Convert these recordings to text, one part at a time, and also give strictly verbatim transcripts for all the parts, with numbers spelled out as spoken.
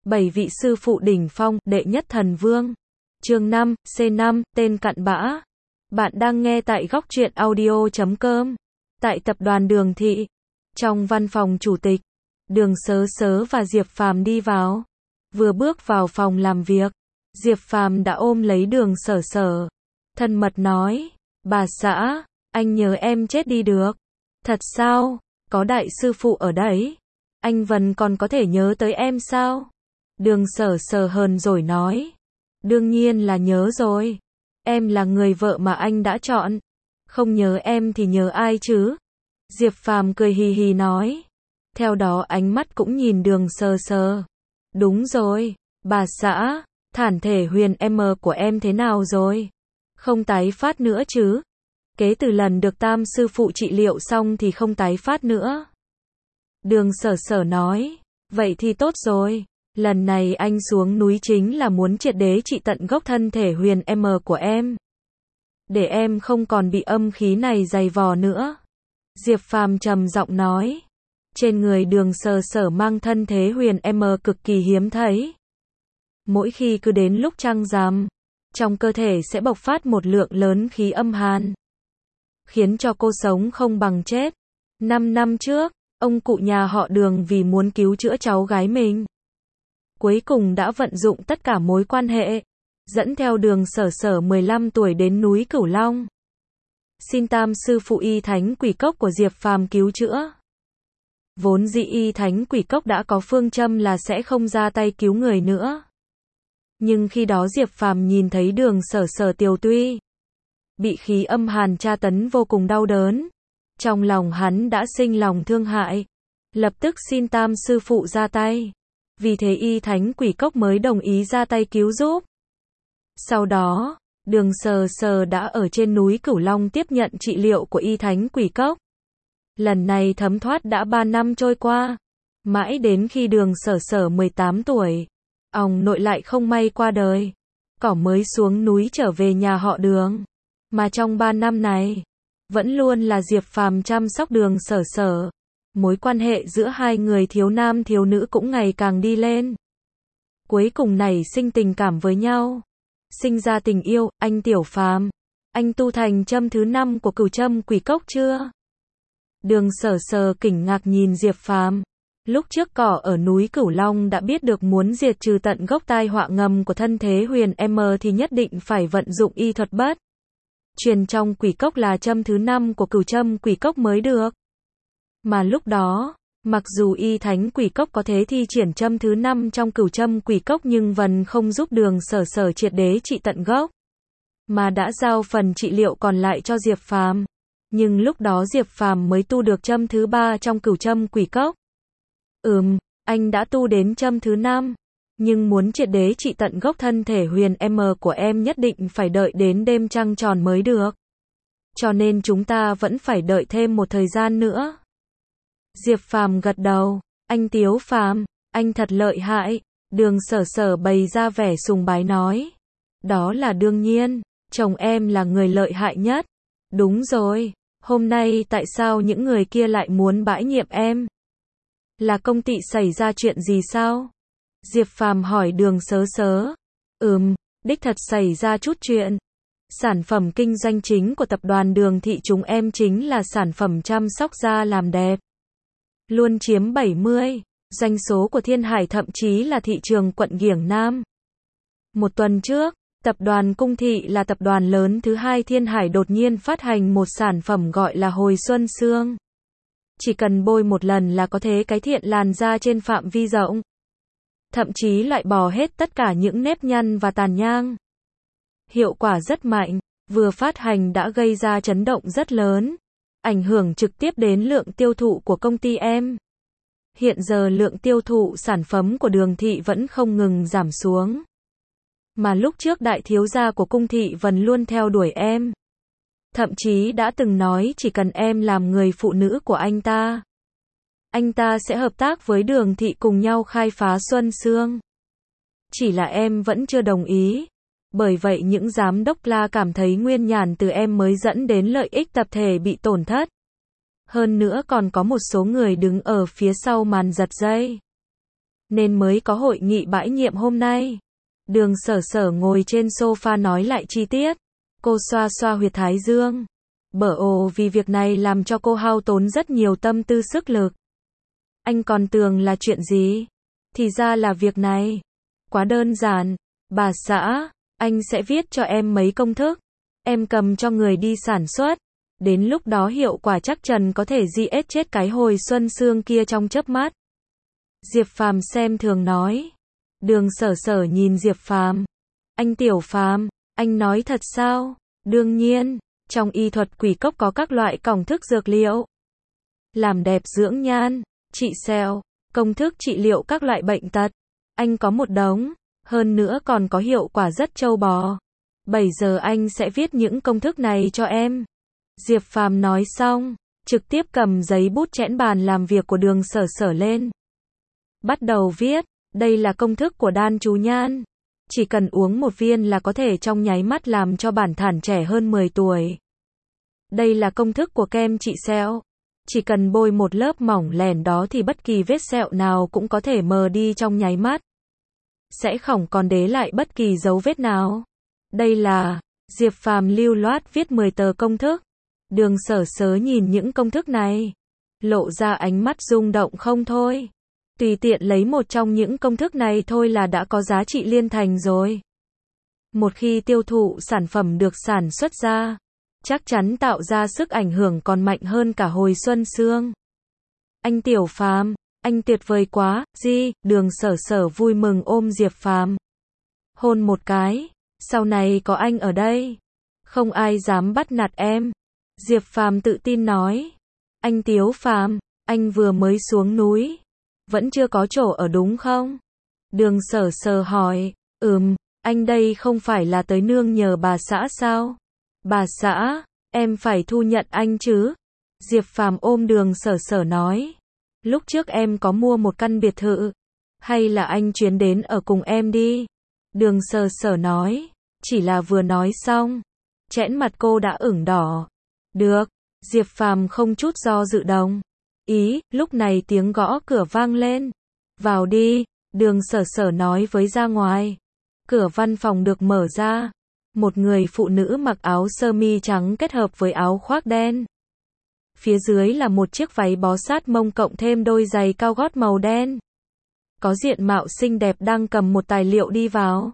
Bảy vị sư phụ đỉnh phong, đệ nhất thần vương. Chương năm, C năm, tên cặn bã. Bạn đang nghe tại góc truyện audio chấm com. Tại tập đoàn Đường Thị, trong văn phòng chủ tịch, Đường Sớ Sớ và Diệp Phàm đi vào. Vừa bước vào phòng làm việc, Diệp Phàm đã ôm lấy Đường Sở Sở, thân mật nói: "Bà xã, anh nhớ em chết đi được." "Thật sao? Có đại sư phụ ở đấy, anh Vân còn có thể nhớ tới em sao?" Đường Sở Sở hờn dỗi nói: "Đương nhiên là nhớ rồi. Em là người vợ mà anh đã chọn. Không nhớ em thì nhớ ai chứ?" Diệp Phàm cười hì hì nói. Theo đó ánh mắt cũng nhìn Đường Sở Sở. "Đúng rồi, bà xã, thản thể huyền M của em thế nào rồi? Không tái phát nữa chứ?" "Kế từ lần được Tam sư phụ trị liệu xong thì không tái phát nữa." Đường Sở Sở nói. "Vậy thì tốt rồi. Lần này anh xuống núi chính là muốn triệt đế trị tận gốc thân thể huyền M của em, để em không còn bị âm khí này dày vò nữa." Diệp Phàm trầm giọng nói. Trên người Đường Sở Sở mang thân thế huyền M cực kỳ hiếm thấy. Mỗi khi cứ đến lúc trăng rằm, trong cơ thể sẽ bộc phát một lượng lớn khí âm hàn, khiến cho cô sống không bằng chết. Năm năm trước, ông cụ nhà họ Đường vì muốn cứu chữa cháu gái mình, cuối cùng đã vận dụng tất cả mối quan hệ, dẫn theo Đường Sở Sở mười lăm tuổi đến núi Cửu Long, xin Tam sư phụ Y Thánh Quỷ Cốc của Diệp Phàm cứu chữa. Vốn dĩ Y Thánh Quỷ Cốc đã có phương châm là sẽ không ra tay cứu người nữa. Nhưng khi đó Diệp Phàm nhìn thấy Đường Sở Sở tiều tuy bị khí âm hàn tra tấn vô cùng đau đớn, trong lòng hắn đã sinh lòng thương hại, lập tức xin Tam sư phụ ra tay. Vì thế Y Thánh Quỷ Cốc mới đồng ý ra tay cứu giúp. Sau đó, Đường Sở Sở đã ở trên núi Cửu Long tiếp nhận trị liệu của Y Thánh Quỷ Cốc. Lần này thấm thoát đã ba năm trôi qua, mãi đến khi Đường Sở Sở mười tám tuổi, ông nội lại không may qua đời, cỏ mới xuống núi trở về nhà họ Đường. Mà trong ba năm này, vẫn luôn là Diệp Phàm chăm sóc Đường Sở Sở. Mối quan hệ giữa hai người thiếu nam thiếu nữ cũng ngày càng đi lên. Cuối cùng nảy sinh tình cảm với nhau, sinh ra tình yêu. "Anh Tiểu Phàm, anh tu thành châm thứ năm của Cửu Châm Quỷ Cốc chưa?" Đường Sở Sở kinh ngạc nhìn Diệp Phàm. Lúc trước cỏ ở núi Cửu Long đã biết được muốn diệt trừ tận gốc tai họa ngầm của thân thế huyền M thì nhất định phải vận dụng y thuật bất truyền trong quỷ cốc là châm thứ năm của Cửu Châm Quỷ Cốc mới được. Mà lúc đó, mặc dù Y Thánh Quỷ Cốc có thế thi triển châm thứ năm trong Cửu Châm Quỷ Cốc nhưng vẫn không giúp Đường Sở Sở triệt đế trị tận gốc, mà đã giao phần trị liệu còn lại cho Diệp Phàm. Nhưng lúc đó Diệp Phàm mới tu được châm thứ ba trong Cửu Châm Quỷ Cốc. "Ừm, anh đã tu đến châm thứ năm, nhưng muốn triệt đế trị tận gốc thân thể huyền M của em nhất định phải đợi đến đêm trăng tròn mới được. Cho nên chúng ta vẫn phải đợi thêm một thời gian nữa." Diệp Phàm gật đầu. "Anh Tiếu Phàm, anh thật lợi hại." Đường Sở Sở bày ra vẻ sùng bái nói. "Đó là đương nhiên, chồng em là người lợi hại nhất." "Đúng rồi, hôm nay tại sao những người kia lại muốn bãi nhiệm em? Là công ty xảy ra chuyện gì sao?" Diệp Phàm hỏi Đường Sớ Sớ. "Ừm, đích thật xảy ra chút chuyện. Sản phẩm kinh doanh chính của tập đoàn Đường Thị chúng em chính là sản phẩm chăm sóc da làm đẹp, luôn chiếm bảy mươi doanh số của Thiên Hải, thậm chí là thị trường quận Giểng Nam. Một tuần trước, tập đoàn Cung Thị là tập đoàn lớn thứ hai Thiên Hải đột nhiên phát hành một sản phẩm gọi là Hồi Xuân Sương. Chỉ cần bôi một lần là có thể cải thiện làn da trên phạm vi rộng, thậm chí loại bỏ hết tất cả những nếp nhăn và tàn nhang. Hiệu quả rất mạnh, vừa phát hành đã gây ra chấn động rất lớn, ảnh hưởng trực tiếp đến lượng tiêu thụ của công ty em. Hiện giờ lượng tiêu thụ sản phẩm của Đường Thị vẫn không ngừng giảm xuống. Mà lúc trước đại thiếu gia của Cung Thị vẫn luôn theo đuổi em. Thậm chí đã từng nói chỉ cần em làm người phụ nữ của anh ta, anh ta sẽ hợp tác với Đường Thị cùng nhau khai phá Xuân Sương. Chỉ là em vẫn chưa đồng ý. Bởi vậy những giám đốc la cảm thấy nguyên nhàn từ em mới dẫn đến lợi ích tập thể bị tổn thất. Hơn nữa còn có một số người đứng ở phía sau màn giật dây. nên mới có hội nghị bãi nhiệm hôm nay. Đường Sở Sở ngồi trên sofa nói lại chi tiết. Cô xoa xoa huyệt thái dương. Bở ồ, vì việc này làm cho cô hao tốn rất nhiều tâm tư sức lực. Anh còn tưởng là chuyện gì? Thì ra là việc này. Quá đơn giản. Bà xã, anh sẽ viết cho em mấy công thức. Em cầm cho người đi sản xuất. Đến lúc đó hiệu quả chắc chắn có thể giết chết cái hồi xuân xương kia trong chớp mắt. Diệp Phàm xem thường nói. Đường Sở Sở nhìn Diệp Phàm. Anh Tiểu Phàm, anh nói thật sao? Đương nhiên, trong y thuật quỷ cốc có các loại công thức dược liệu. Làm đẹp dưỡng nhan, trị sẹo, công thức trị liệu các loại bệnh tật. Anh có một đống, hơn nữa còn có hiệu quả rất trâu bò. Bây giờ anh sẽ viết những công thức này cho em. Diệp Phàm nói xong, trực tiếp cầm giấy bút chẽn bàn làm việc của Đường Sở Sở lên. Bắt đầu viết, đây là công thức của đan chú nhan. Chỉ cần uống một viên là có thể trong nháy mắt làm cho bản thản trẻ hơn mười tuổi. Đây là công thức của kem trị sẹo. Chỉ cần bôi một lớp mỏng lẻn đó thì bất kỳ vết sẹo nào cũng có thể mờ đi trong nháy mắt. Sẽ không còn để lại bất kỳ dấu vết nào. Đây là, Diệp Phàm lưu loát viết mười tờ công thức. Đường Sở Sở nhìn những công thức này, lộ ra ánh mắt rung động không thôi. Tùy tiện lấy một trong những công thức này thôi là đã có giá trị liên thành rồi. Một khi tiêu thụ sản phẩm được sản xuất ra, chắc chắn tạo ra sức ảnh hưởng còn mạnh hơn cả hồi xuân xương. Anh Tiểu Phàm, anh tuyệt vời quá, gì? Đường Sở Sở vui mừng ôm Diệp Phàm. Hôn một cái, sau này có anh ở đây, không ai dám bắt nạt em. Diệp Phàm tự tin nói. Anh Tiếu Phàm, anh vừa mới xuống núi, vẫn chưa có chỗ ở đúng không? Đường Sở Sở hỏi. Ừm, anh đây không phải là tới nương nhờ bà xã sao? Bà xã, em phải thu nhận anh chứ? Diệp Phàm ôm Đường Sở Sở nói. Lúc trước em có mua một căn biệt thự, hay là anh chuyến đến ở cùng em đi? Đường Sở Sở nói. Chỉ là vừa nói xong, chẽn mặt cô đã ửng đỏ. Được, Diệp Phàm không chút do dự đồng ý. Lúc này tiếng gõ cửa vang lên. Vào đi, Đường Sở Sở nói với ra ngoài. Cửa văn phòng được mở ra. Một người phụ nữ mặc áo sơ mi trắng kết hợp với áo khoác đen. Phía dưới là một chiếc váy bó sát mông cộng thêm đôi giày cao gót màu đen. Có diện mạo xinh đẹp đang cầm một tài liệu đi vào.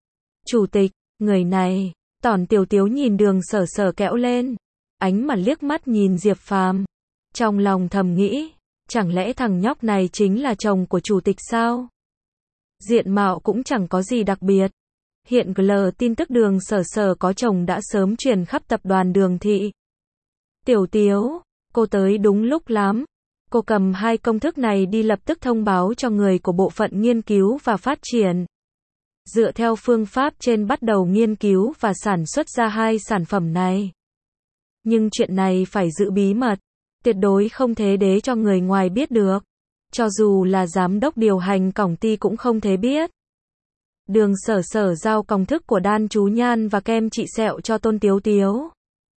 Chủ tịch, người này, Tòn Tiểu Tiếu nhìn Đường Sở Sở kẽo lên. Ánh mà liếc mắt nhìn Diệp Phàm. Trong lòng thầm nghĩ, chẳng lẽ thằng nhóc này chính là chồng của chủ tịch sao? Diện mạo cũng chẳng có gì đặc biệt. Hiện gờ lờ tin tức Đường Sở Sở có chồng đã sớm truyền khắp tập đoàn Đường Thị. Tiểu Tiếu, cô tới đúng lúc lắm. Cô cầm hai công thức này đi lập tức thông báo cho người của bộ phận nghiên cứu và phát triển. Dựa theo phương pháp trên bắt đầu nghiên cứu và sản xuất ra hai sản phẩm này. Nhưng chuyện này phải giữ bí mật, tuyệt đối không thể để cho người ngoài biết được. Cho dù là giám đốc điều hành công ty cũng không thể biết. Đường Sở Sở giao công thức của đan chú nhan và kem trị sẹo cho Tôn Tiếu Tiếu.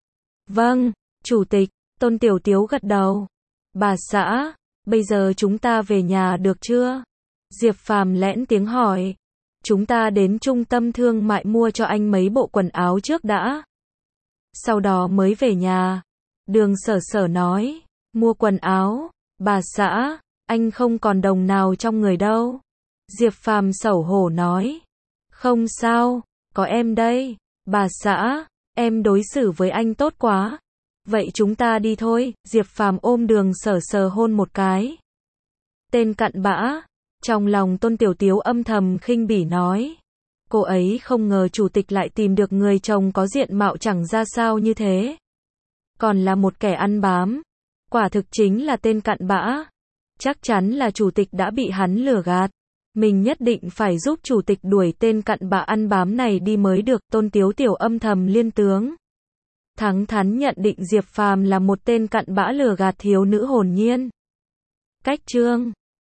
Vâng, chủ tịch, Tôn Tiểu Tiếu gật đầu. Bà xã, bây giờ chúng ta về nhà được chưa? Diệp Phàm lẽn tiếng hỏi. Chúng ta đến trung tâm thương mại mua cho anh mấy bộ quần áo trước đã. Sau đó mới về nhà. Đường Sở Sở nói. Mua quần áo, bà xã, anh không còn đồng nào trong người đâu. Diệp Phàm xấu hổ nói. Không sao, có em đây. Bà xã, em đối xử với anh tốt quá. Vậy chúng ta đi thôi. Diệp Phàm ôm Đường Sở Sở hôn một cái. Tên cặn bã. Trong lòng Tôn Tiểu Tiếu âm thầm khinh bỉ nói. Cô ấy không ngờ chủ tịch lại tìm được người chồng có diện mạo chẳng ra sao như thế. Còn là một kẻ ăn bám. Quả thực chính là tên cặn bã. Chắc chắn là chủ tịch đã bị hắn lừa gạt. Mình nhất định phải giúp chủ tịch đuổi tên cặn bã ăn bám này đi mới được. Tôn Tiếu Tiểu âm thầm liên tướng. Thẳng thắn nhận định Diệp Phàm là một tên cặn bã lừa gạt thiếu nữ hồn nhiên. Cách chương